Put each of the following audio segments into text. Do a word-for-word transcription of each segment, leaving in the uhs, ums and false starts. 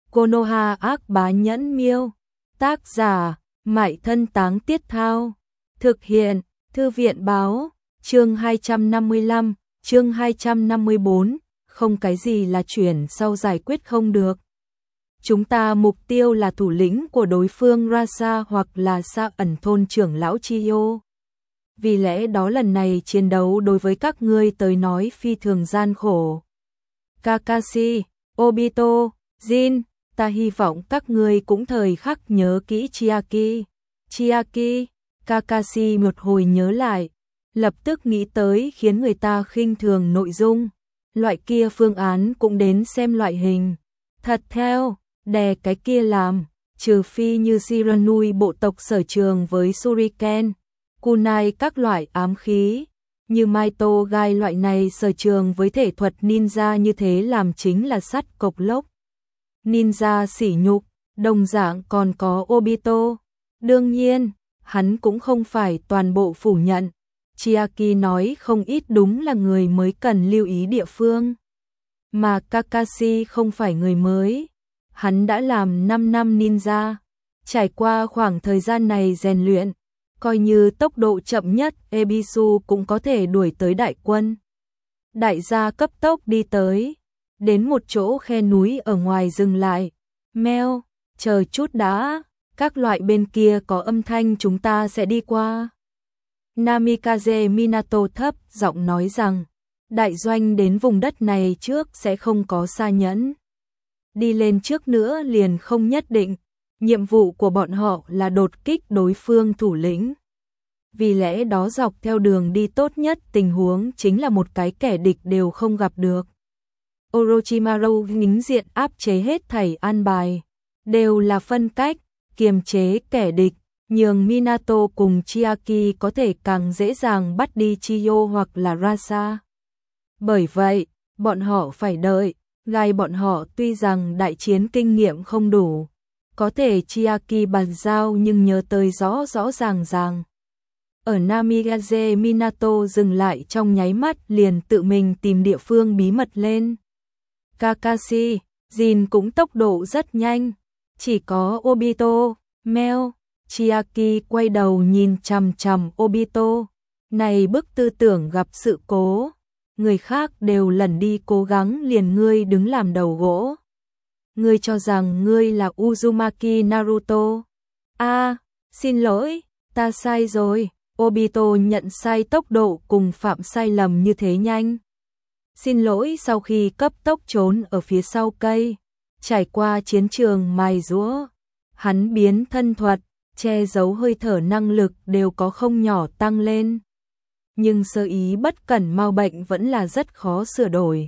Konoha ác bá nhẫn miêu. Tác giả, Mại Thân Táng Tiết Thao. Thực hiện, Thư viện báo, chương hai trăm năm mươi lăm, chương hai trăm năm mươi tư, không cái gì là chuyển sau giải quyết không được. Chúng ta mục tiêu là thủ lĩnh của đối phương Rasa hoặc là Sa ẩn thôn trưởng lão Chiyo. Vì lẽ đó lần này chiến đấu đối với các ngươi tới nói phi thường gian khổ. Kakashi, Obito, Jin, ta hy vọng các ngươi cũng thời khắc nhớ kỹ Chiaki. Chiaki, Kakashi một hồi nhớ lại, lập tức nghĩ tới khiến người ta khinh thường nội dung. Loại kia phương án cũng đến xem loại hình. Thật theo, đè cái kia làm, trừ phi như Shiranui bộ tộc sở trường với Shuriken, Kunai các loại ám khí, như Maito Gai loại này sở trường với thể thuật ninja như thế làm chính là sắt cộc lốc. Ninja sỉ nhục, đồng dạng còn có Obito. Đương nhiên, hắn cũng không phải toàn bộ phủ nhận. Chiaki nói không ít đúng là người mới cần lưu ý địa phương. Mà Kakashi không phải người mới. Hắn đã làm năm năm ninja. Trải qua khoảng thời gian này rèn luyện, coi như tốc độ chậm nhất Ebisu cũng có thể đuổi tới đại quân. Đại gia cấp tốc đi tới, đến một chỗ khe núi ở ngoài dừng lại. Meo, chờ chút đã, các loại bên kia có âm thanh chúng ta sẽ đi qua. Namikaze Minato thấp giọng nói rằng, đại doanh đến vùng đất này trước sẽ không có xa nhẫn. Đi lên trước nữa liền không nhất định, nhiệm vụ của bọn họ là đột kích đối phương thủ lĩnh. Vì lẽ đó dọc theo đường đi tốt nhất tình huống chính là một cái kẻ địch đều không gặp được. Orochimaru nính diện áp chế hết thảy an bài, đều là phân cách, kiềm chế kẻ địch, nhường Minato cùng Chiaki có thể càng dễ dàng bắt đi Chiyo hoặc là Rasa. Bởi vậy, bọn họ phải đợi, gai bọn họ tuy rằng đại chiến kinh nghiệm không đủ, có thể Chiaki bàn giao nhưng nhớ tới rõ rõ ràng ràng. Ở Namikaze Minato dừng lại trong nháy mắt liền tự mình tìm địa phương bí mật lên. Kakashi, Jin cũng tốc độ rất nhanh, chỉ có Obito, Meo, Chiaki quay đầu nhìn chằm chằm Obito. Này bức tư tưởng gặp sự cố, người khác đều lần đi cố gắng liền ngươi đứng làm đầu gỗ. Ngươi cho rằng ngươi là Uzumaki Naruto. À, xin lỗi, ta sai rồi. Obito nhận sai tốc độ cùng phạm sai lầm như thế nhanh. Xin lỗi sau khi cấp tốc trốn ở phía sau cây, trải qua chiến trường mài giũa, hắn biến thân thuật, che giấu hơi thở năng lực đều có không nhỏ tăng lên. Nhưng sơ ý bất cẩn mau bệnh vẫn là rất khó sửa đổi.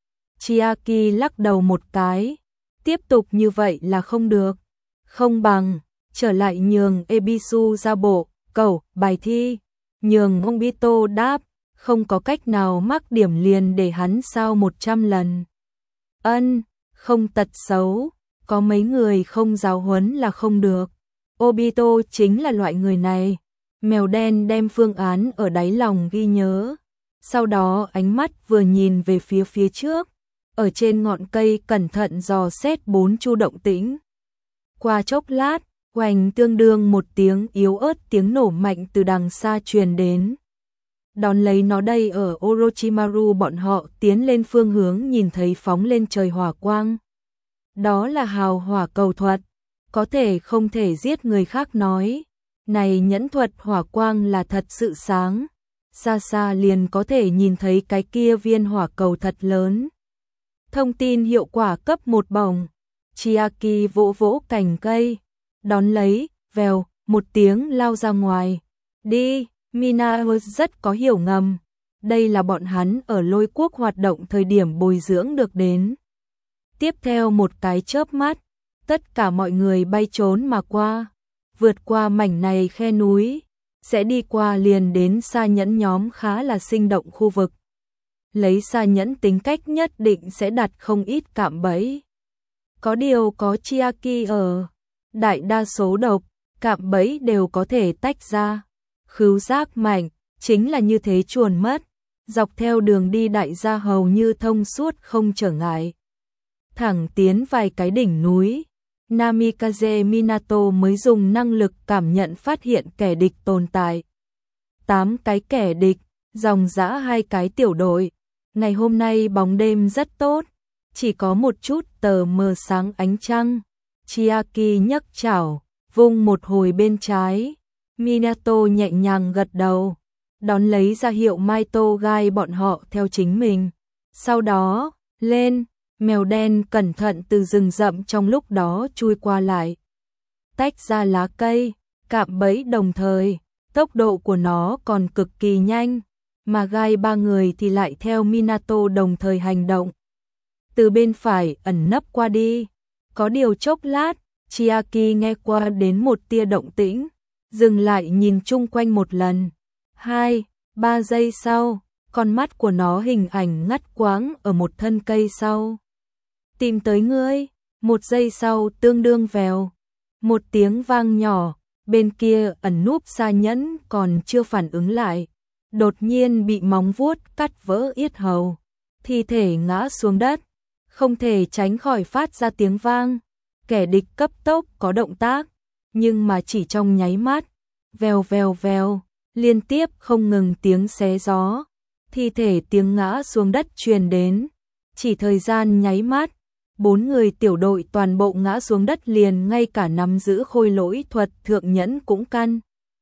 Chiaki lắc đầu một cái, tiếp tục như vậy là không được. Không bằng, trở lại nhường Ebisu ra bộ, cầu, bài thi, nhường Obito đáp, không có cách nào mắc điểm liền để hắn sao một trăm lần. Ân, không tật xấu, có mấy người không giáo huấn là không được. Obito chính là loại người này. Mèo đen đem phương án ở đáy lòng ghi nhớ. Sau đó ánh mắt vừa nhìn về phía phía trước, ở trên ngọn cây cẩn thận dò xét bốn chu động tĩnh. Qua chốc lát, oành tương đương một tiếng yếu ớt tiếng nổ mạnh từ đằng xa truyền đến. Đón lấy nó đây ở Orochimaru bọn họ tiến lên phương hướng nhìn thấy phóng lên trời hỏa quang. Đó là hào hỏa cầu thuật, có thể không thể giết người khác nói. Này nhẫn thuật hỏa quang là thật sự sáng, xa xa liền có thể nhìn thấy cái kia viên hỏa cầu thật lớn. Thông tin hiệu quả cấp một bổng, Chiaki vỗ vỗ cành cây, đón lấy, vèo, một tiếng lao ra ngoài. Đi, Mina rất có hiểu ngầm, đây là bọn hắn ở Lôi Quốc hoạt động thời điểm bồi dưỡng được đến. Tiếp theo một cái chớp mắt, tất cả mọi người bay trốn mà qua, vượt qua mảnh này khe núi, sẽ đi qua liền đến Sa Nhẫn nhóm khá là sinh động khu vực. Lấy Sa Nhẫn tính cách nhất định sẽ đặt không ít cạm bẫy. Có điều có Chiaki ở, đại đa số độc, cạm bẫy đều có thể tách ra. Khứu giác mạnh, chính là như thế chuồn mất, dọc theo đường đi đại gia hầu như thông suốt không trở ngại. thẳng tiến vài cái đỉnh núi. Namikaze Minato mới dùng năng lực cảm nhận phát hiện kẻ địch tồn tại. Tám cái kẻ địch, dòng dã hai cái tiểu đội. Ngày hôm nay bóng đêm rất tốt, chỉ có một chút tờ mờ sáng ánh trăng. Chiaki nhấc chảo, vung một hồi bên trái. Minato nhẹ nhàng gật đầu, đón lấy ra hiệu Maito gai bọn họ theo chính mình. Sau đó, lên, mèo đen cẩn thận từ rừng rậm trong lúc đó chui qua lại. Tách ra lá cây, cạm bẫy đồng thời, tốc độ của nó còn cực kỳ nhanh, mà gai ba người thì lại theo Minato đồng thời hành động. Từ bên phải ẩn nấp qua đi, có điều chốc lát, Chiaki nghe qua đến một tia động tĩnh, dừng lại nhìn chung quanh một lần. Hai, ba giây sau, con mắt của nó hình ảnh ngắt quãng ở một thân cây sau. Tìm tới ngươi, một giây sau tương đương vèo. Một tiếng vang nhỏ, bên kia ẩn núp Sa Nhẫn còn chưa phản ứng lại. Đột nhiên bị móng vuốt cắt vỡ yết hầu, thi thể ngã xuống đất, không thể tránh khỏi phát ra tiếng vang. Kẻ địch cấp tốc có động tác, nhưng mà chỉ trong nháy mắt, vèo vèo vèo, liên tiếp không ngừng tiếng xé gió, thi thể tiếng ngã xuống đất truyền đến. Chỉ thời gian nháy mắt, bốn người tiểu đội toàn bộ ngã xuống đất liền, ngay cả nắm giữ khôi lỗi thuật thượng nhẫn cũng căn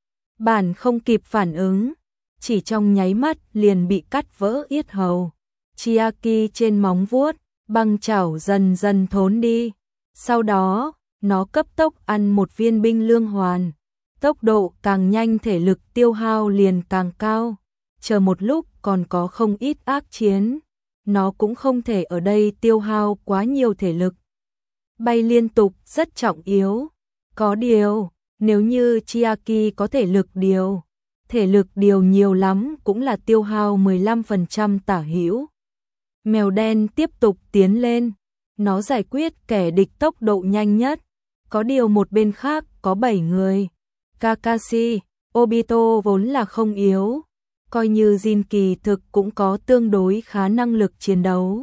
bản không kịp phản ứng, chỉ trong nháy mắt liền bị cắt vỡ yết hầu. Chiaki trên móng vuốt, băng chảo dần dần thốn đi. Sau đó, nó cấp tốc ăn một viên binh lương hoàn. Tốc độ càng nhanh thể lực tiêu hao liền càng cao. Chờ một lúc còn có không ít ác chiến. Nó cũng không thể ở đây tiêu hao quá nhiều thể lực. Bay liên tục rất trọng yếu. Có điều, nếu như Chiaki có thể lực điều, thể lực điều nhiều lắm cũng là tiêu hao mười lăm phần trăm tả hữu. Mèo đen tiếp tục tiến lên. Nó giải quyết kẻ địch tốc độ nhanh nhất. Có điều một bên khác có bảy người. Kakashi, Obito vốn là không yếu. Coi như Jin kỳ thực cũng có tương đối khá năng lực chiến đấu.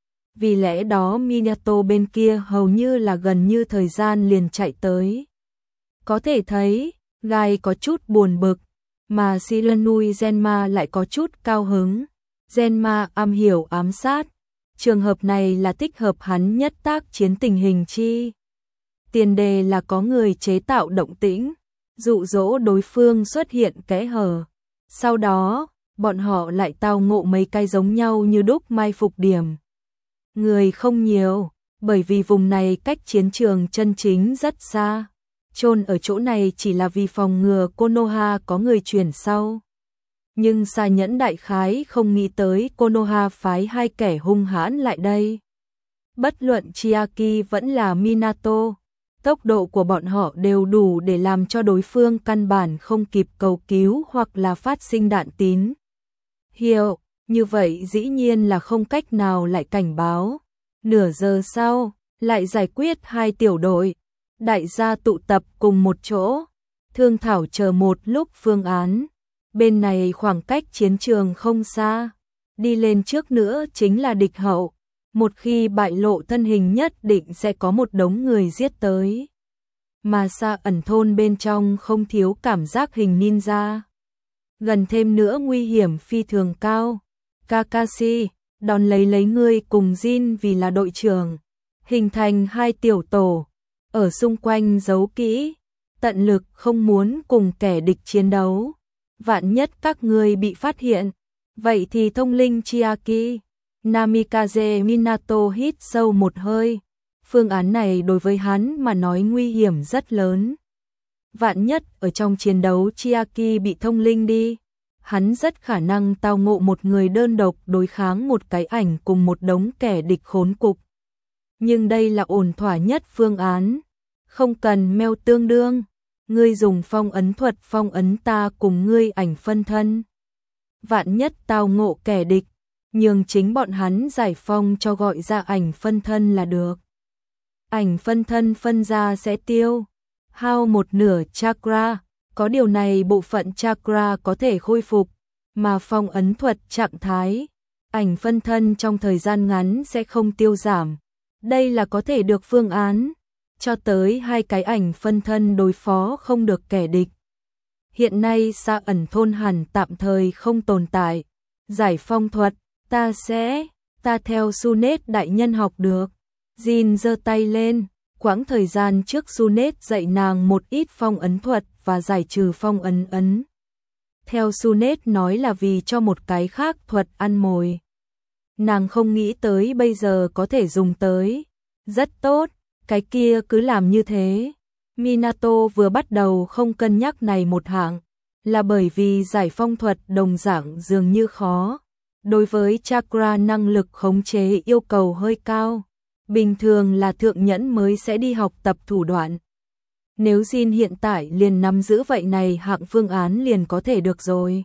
Vì lẽ đó Minato bên kia hầu như là gần như thời gian liền chạy tới. Có thể thấy, Gai có chút buồn bực, mà Shiranui Zenma lại có chút cao hứng. Zenma am hiểu ám sát. Trường hợp này là thích hợp hắn nhất tác chiến tình hình chi. Tiền đề là có người chế tạo động tĩnh, dụ dỗ đối phương xuất hiện kẽ hở. Sau đó, bọn họ lại tao ngộ mấy cái giống nhau như đúc mai phục điểm. Người không nhiều, bởi vì vùng này cách chiến trường chân chính rất xa. Chôn ở chỗ này chỉ là vì phòng ngừa Konoha có người chuyển sau. Nhưng Sa Nhẫn đại khái không nghĩ tới Konoha phái hai kẻ hung hãn lại đây. Bất luận Chiaki vẫn là Minato, tốc độ của bọn họ đều đủ để làm cho đối phương căn bản không kịp cầu cứu hoặc là phát sinh đạn tín hiệu, như vậy dĩ nhiên là không cách nào lại cảnh báo. Nửa giờ sau, lại giải quyết hai tiểu đội, đại gia tụ tập cùng một chỗ, thương thảo chờ một lúc phương án. Bên này khoảng cách chiến trường không xa, đi lên trước nữa chính là địch hậu. Một khi bại lộ thân hình nhất định sẽ có một đống người giết tới. Mà Sa ẩn thôn bên trong không thiếu cảm giác hình ninja. Gần thêm nữa nguy hiểm phi thường cao. Kakashi, đón lấy lấy ngươi cùng Jin vì là đội trưởng. Hình thành hai tiểu tổ, ở xung quanh giấu kỹ, tận lực không muốn cùng kẻ địch chiến đấu. Vạn nhất các ngươi bị phát hiện, vậy thì thông linh Chiaki. Namikaze Minato hít sâu một hơi. Phương án này đối với hắn mà nói nguy hiểm rất lớn. Vạn nhất ở trong chiến đấu Chiaki bị thông linh đi, hắn rất khả năng tao ngộ một người đơn độc đối kháng một cái ảnh cùng một đống kẻ địch khốn cục. Nhưng đây là ổn thỏa nhất phương án. Không cần meo tương đương. Ngươi dùng phong ấn thuật phong ấn ta cùng ngươi ảnh phân thân. Vạn nhất tao ngộ kẻ địch, nhường chính bọn hắn giải phong cho gọi ra ảnh phân thân là được. Ảnh phân thân phân ra sẽ tiêu hao một nửa chakra, có điều này bộ phận chakra có thể khôi phục, mà phong ấn thuật trạng thái, ảnh phân thân trong thời gian ngắn sẽ không tiêu giảm, Đây là có thể được phương án, cho tới hai cái ảnh phân thân đối phó không được kẻ địch. Hiện nay xa ẩn thôn hẳn tạm thời không tồn tại. Giải phong thuật, ta sẽ, ta theo Sunet đại nhân học được. Jin giơ tay lên, quãng thời gian trước Sunet dạy nàng một ít phong ấn thuật và giải trừ phong ấn ấn. Theo Sunet nói là vì cho một cái khác thuật ăn mồi. Nàng không nghĩ tới bây giờ có thể dùng tới. Rất tốt, cái kia cứ làm như thế. Minato vừa bắt đầu không cân nhắc này một hạng, là bởi vì giải phong thuật đồng dạng dường như khó. Đối với chakra năng lực khống chế yêu cầu hơi cao, bình thường là thượng nhẫn mới sẽ đi học tập thủ đoạn. Nếu Jin hiện tại liền nắm giữ vậy này hạng phương án liền có thể được rồi.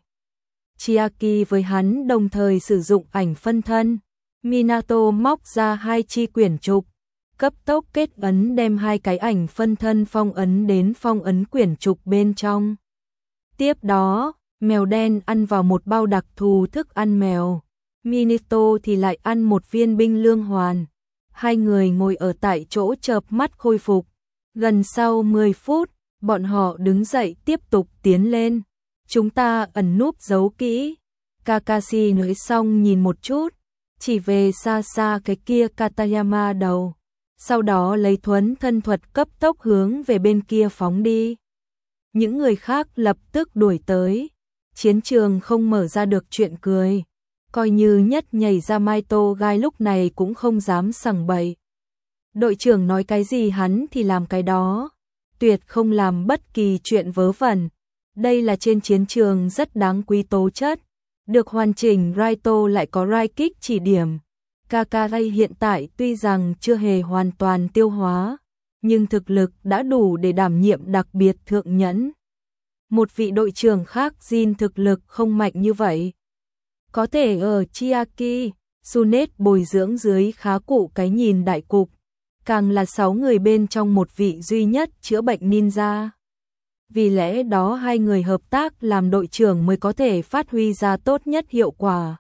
Chiaki với hắn đồng thời sử dụng ảnh phân thân. Minato móc ra hai chi quyển trục, cấp tốc kết ấn đem hai cái ảnh phân thân phong ấn đến phong ấn quyển trục bên trong. Tiếp đó, mèo đen ăn vào một bao đặc thù thức ăn mèo. Minato thì lại ăn một viên binh lương hoàn. Hai người ngồi ở tại chỗ chợp mắt khôi phục. Gần sau mười phút, bọn họ đứng dậy tiếp tục tiến lên. Chúng ta ẩn núp giấu kỹ. Kakashi nói xong nhìn một chút, chỉ về xa xa cái kia Katayama đầu. Sau đó lấy thuấn thân thuật cấp tốc hướng về bên kia phóng đi. Những người khác lập tức đuổi tới. Chiến trường không mở ra được chuyện cười. Coi như nhất nhảy ra Maito gai lúc này cũng không dám sằng bậy. Đội trưởng nói cái gì hắn thì làm cái đó. Tuyệt không làm bất kỳ chuyện vớ vẩn. Đây là trên chiến trường rất đáng quý tố chất. Được hoàn chỉnh Raito lại có Raikik chỉ điểm. Kakashi hiện tại tuy rằng chưa hề hoàn toàn tiêu hóa, nhưng thực lực đã đủ để đảm nhiệm đặc biệt thượng nhẫn. Một vị đội trưởng khác Jin thực lực không mạnh như vậy. Có thể ở Chiaki, Sunet bồi dưỡng dưới khá cụ cái nhìn đại cục, càng là sáu người bên trong một vị duy nhất chữa bệnh ninja. Vì lẽ đó hai người hợp tác làm đội trưởng mới có thể phát huy ra tốt nhất hiệu quả.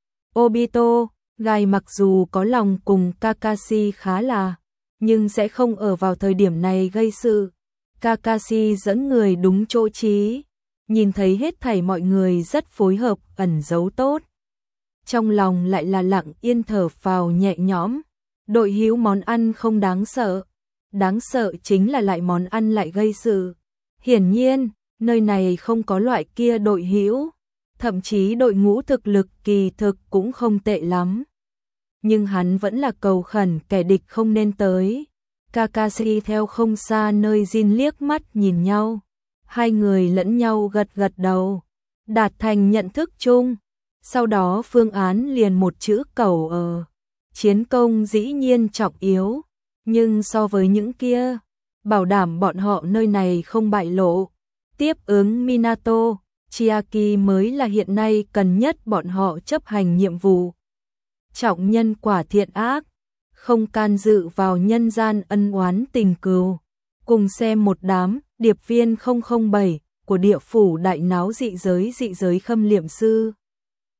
Obito, Gai mặc dù có lòng cùng Kakashi khá là, nhưng sẽ không ở vào thời điểm này gây sự. Kakashi dẫn người đúng chỗ trí, nhìn thấy hết thảy mọi người rất phối hợp, ẩn giấu tốt. Trong lòng lại là lặng yên thở phào nhẹ nhõm. Đội hữu món ăn không đáng sợ, đáng sợ chính là lại món ăn lại gây sự. Hiển nhiên, nơi này không có loại kia đội hữu, thậm chí đội ngũ thực lực kỳ thực cũng không tệ lắm. Nhưng hắn vẫn là cầu khẩn kẻ địch không nên tới. Kakashi theo không xa nơi Jin liếc mắt nhìn nhau. Hai người lẫn nhau gật gật đầu, đạt thành nhận thức chung. Sau đó phương án liền một chữ cầu ở. Chiến công dĩ nhiên trọng yếu, nhưng so với những kia, bảo đảm bọn họ nơi này không bại lộ. Tiếp ứng Minato, Chiaki mới là hiện nay cần nhất bọn họ chấp hành nhiệm vụ. Trọng nhân quả thiện ác, không can dự vào nhân gian ân oán tình cừu. Cùng xem một đám điệp viên không không bảy của địa phủ đại náo dị giới dị giới khâm liệm sư.